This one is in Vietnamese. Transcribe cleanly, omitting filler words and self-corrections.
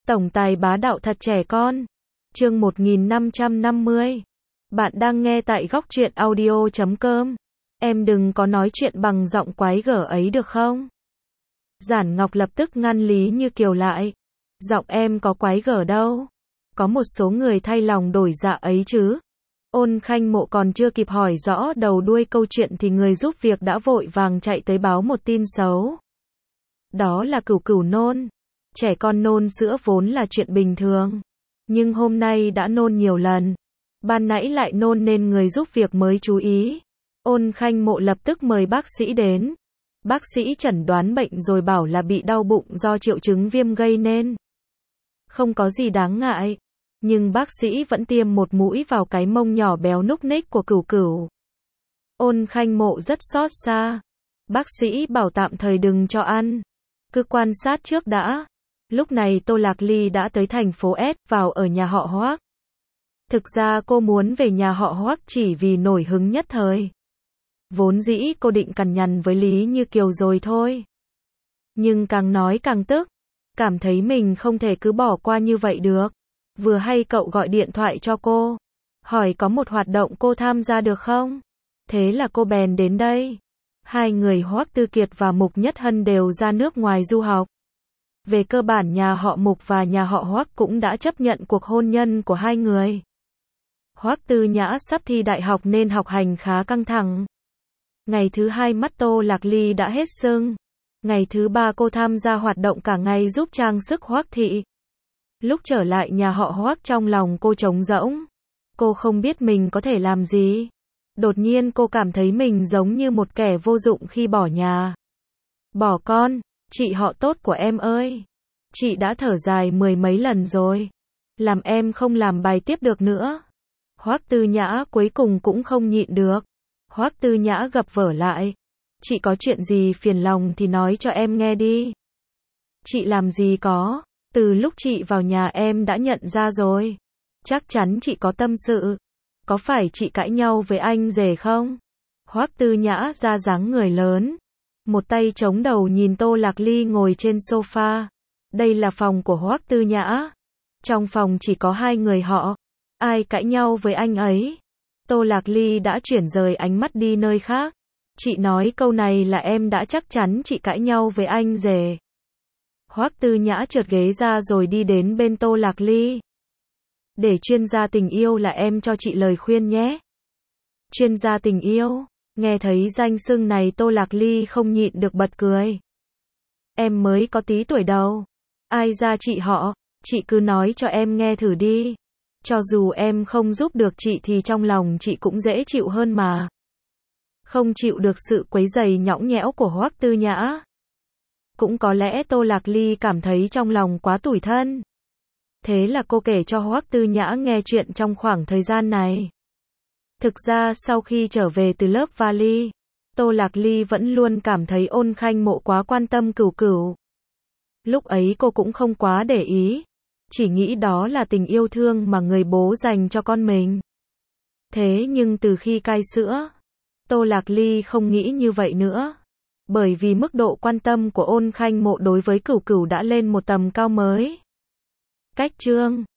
Tổng tài bá đạo thật trẻ con. Chương 1550. Bạn đang nghe tại góc truyện audio.com. Em đừng có nói chuyện bằng giọng quái gở ấy được không? Giản Ngọc lập tức ngăn Lý Như Kiều lại. Giọng em có quái gở đâu. Có một số người thay lòng đổi dạ ấy chứ. Ôn Khanh Mộ còn chưa kịp hỏi rõ đầu đuôi câu chuyện thì người giúp việc đã vội vàng chạy tới báo một tin xấu. Đó là Cửu Cửu nôn. Trẻ con nôn sữa vốn là chuyện bình thường. Nhưng hôm nay đã nôn nhiều lần. Ban nãy lại nôn nên người giúp việc mới chú ý. Ôn Khanh Mộ lập tức mời bác sĩ đến. Bác sĩ chẩn đoán bệnh rồi bảo là bị đau bụng do triệu chứng viêm gây nên. Không có gì đáng ngại. Nhưng bác sĩ vẫn tiêm một mũi vào cái mông nhỏ béo núc ních của Cửu Cửu. Ôn Khanh Mộ rất xót xa. Bác sĩ bảo tạm thời đừng cho ăn. Cứ quan sát trước đã. Lúc này Tô Lạc Ly đã tới thành phố S, vào ở nhà họ Hoác. Thực ra cô muốn về nhà họ Hoác chỉ vì nổi hứng nhất thời. Vốn dĩ cô định cằn nhằn với Lý Như Kiều rồi thôi. Nhưng càng nói càng tức. Cảm thấy mình không thể cứ bỏ qua như vậy được. Vừa hay cậu gọi điện thoại cho cô. Hỏi có một hoạt động cô tham gia được không? Thế là cô bèn đến đây. Hai người Hoác Tư Kiệt và Mục Nhất Hân đều ra nước ngoài du học. Về cơ bản nhà họ Mục và nhà họ Hoác cũng đã chấp nhận cuộc hôn nhân của hai người. Hoác Tư Nhã sắp thi đại học nên học hành khá căng thẳng. Ngày thứ hai mắt Tô Lạc Ly đã hết sưng. Ngày thứ ba cô tham gia hoạt động cả ngày giúp trang sức Hoác thị. Lúc trở lại nhà họ Hoác trong lòng cô trống rỗng. Cô không biết mình có thể làm gì. Đột nhiên cô cảm thấy mình giống như một kẻ vô dụng khi bỏ nhà. Bỏ con, chị họ tốt của em ơi. Chị đã thở dài mười mấy lần rồi. Làm em không làm bài tiếp được nữa. Hoác Tư Nhã cuối cùng cũng không nhịn được. Hoác Tư Nhã gập vở lại. Chị có chuyện gì phiền lòng thì nói cho em nghe đi. Chị làm gì có. Từ lúc chị vào nhà em đã nhận ra rồi. Chắc chắn chị có tâm sự. Có phải chị cãi nhau với anh rể không? Hoác Tư Nhã ra dáng người lớn. Một tay chống đầu nhìn Tô Lạc Ly ngồi trên sofa. Đây là phòng của Hoác Tư Nhã. Trong phòng chỉ có hai người họ. Ai cãi nhau với anh ấy? Tô Lạc Ly đã chuyển rời ánh mắt đi nơi khác. Chị nói câu này là em đã chắc chắn chị cãi nhau với anh rể. Hoác Tư Nhã trượt ghế ra rồi đi đến bên Tô Lạc Ly. Để chuyên gia tình yêu là em cho chị lời khuyên nhé. Chuyên gia tình yêu? Nghe thấy danh xưng này Tô Lạc Ly không nhịn được bật cười. Em mới có tí tuổi đầu. Ai ra chị họ, chị cứ nói cho em nghe thử đi. Cho dù em không giúp được chị thì trong lòng chị cũng dễ chịu hơn mà. Không chịu được sự quấy rầy nhõng nhẽo của Hoác Tư Nhã. Cũng có lẽ Tô Lạc Ly cảm thấy trong lòng quá tủi thân. Thế là cô kể cho Hoác Tư Nhã nghe chuyện trong khoảng thời gian này. Thực ra sau khi trở về từ lớp vali, Tô Lạc Ly vẫn luôn cảm thấy Ôn Khanh Mộ quá quan tâm Cửu Cửu. Lúc ấy cô cũng không quá để ý. Chỉ nghĩ đó là tình yêu thương mà người bố dành cho con mình. Thế nhưng từ khi cai sữa, Tô Lạc Ly không nghĩ như vậy nữa. Bởi vì mức độ quan tâm của Ôn Khanh Mộ đối với Cửu Cửu đã lên một tầm cao mới. Cách chương